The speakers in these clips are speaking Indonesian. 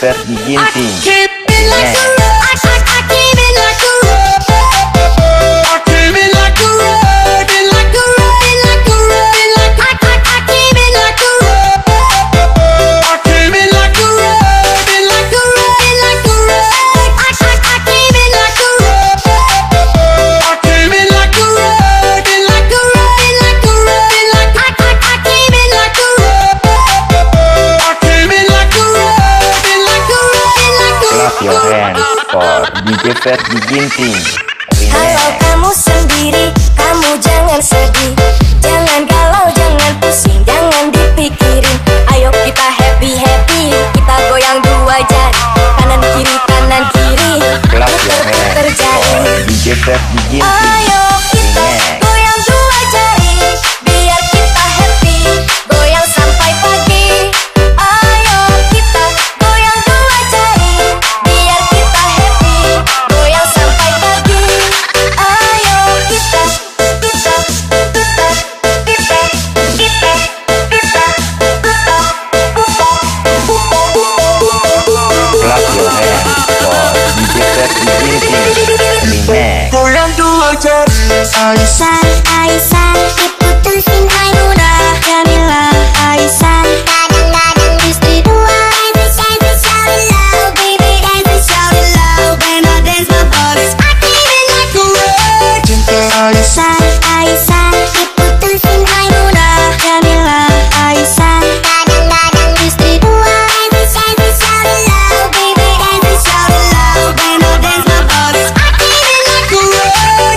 Ferdi Ginting. Your hands for DJ Ferdi Ginting. Kalau kamu sendiri, kamu jangan sedih, jangan galau, jangan pusing, jangan dipikirin. Ayo kita happy happy, kita goyang dua jari, kanan kiri kanan kiri, Clap your hands for DJ Ferdi Ginting. Ayo kita goyang dua jari, biar kita happy, goyang sampai pagi. Ayo kita goyang dua jari, biar kita happy, goyang sampai pagi. Ayo kita Clap your hands for DJ Ferdi Ginting. Remix. Goyang dua jari. Aisyah, Aisyah, diputusin Ainura, Jamila, Aisyah, kadang-kadang istri dua. Every shout it loud, baby, every shout it loud. When I dance my body's acting like a rock. Cinta Aisyah. Aisyah, Aisyah, diputusin Ainura, Jamila, Aisyah, kadang-kadang istri dua. Every shout it loud, baby, every shout it loud. When I dance my body's acting like a rock.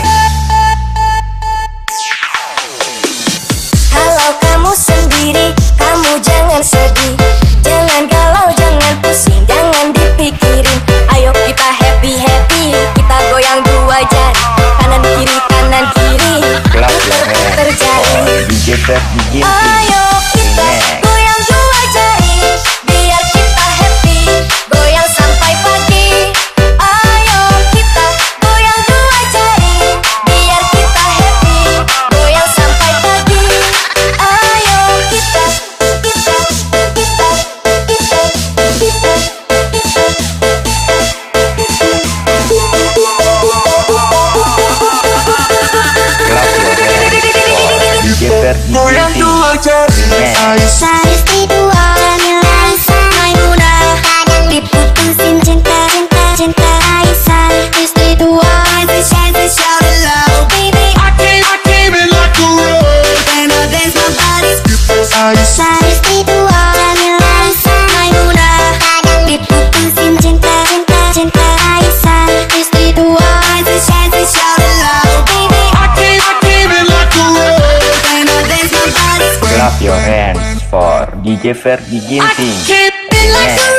Kalau kamu sendiri, kamu jangan sedih, jangan galau, jangan pusing, jangan dipikirin. Ayo kita happy happy, kita goyang dua jari, kanan kiri kanan kiri, Clap your hands terjadi. for DJ Ferdi Ginting. Ayo kita Remix. goyang dua jari, biar kita happy, goyang sampai pagi. Ayo kita goyang dua jari, biar kita happy, goyang sampai pagi. Ayo kita Clap your hands for DJ Ferdi Goyang Ginting. dua jari. Remix. Aisyah. istri dua, Jamila, Aisyah, Ainura, kadang diputusin cinta, cinta, cinta. Aisyah, istri dua. Every shout it loud, baby. I came in like a rock. When I dance my body's Aisyah. istri dua, Jamila, Aisyah, Ainura, kadang diputusin cinta, cinta, cinta. Aisyah, istri dua. Every shout it loud, baby. I came in like a rock. When I dance my body's Clap your hands for DJ Ferdi Ginting. came in like a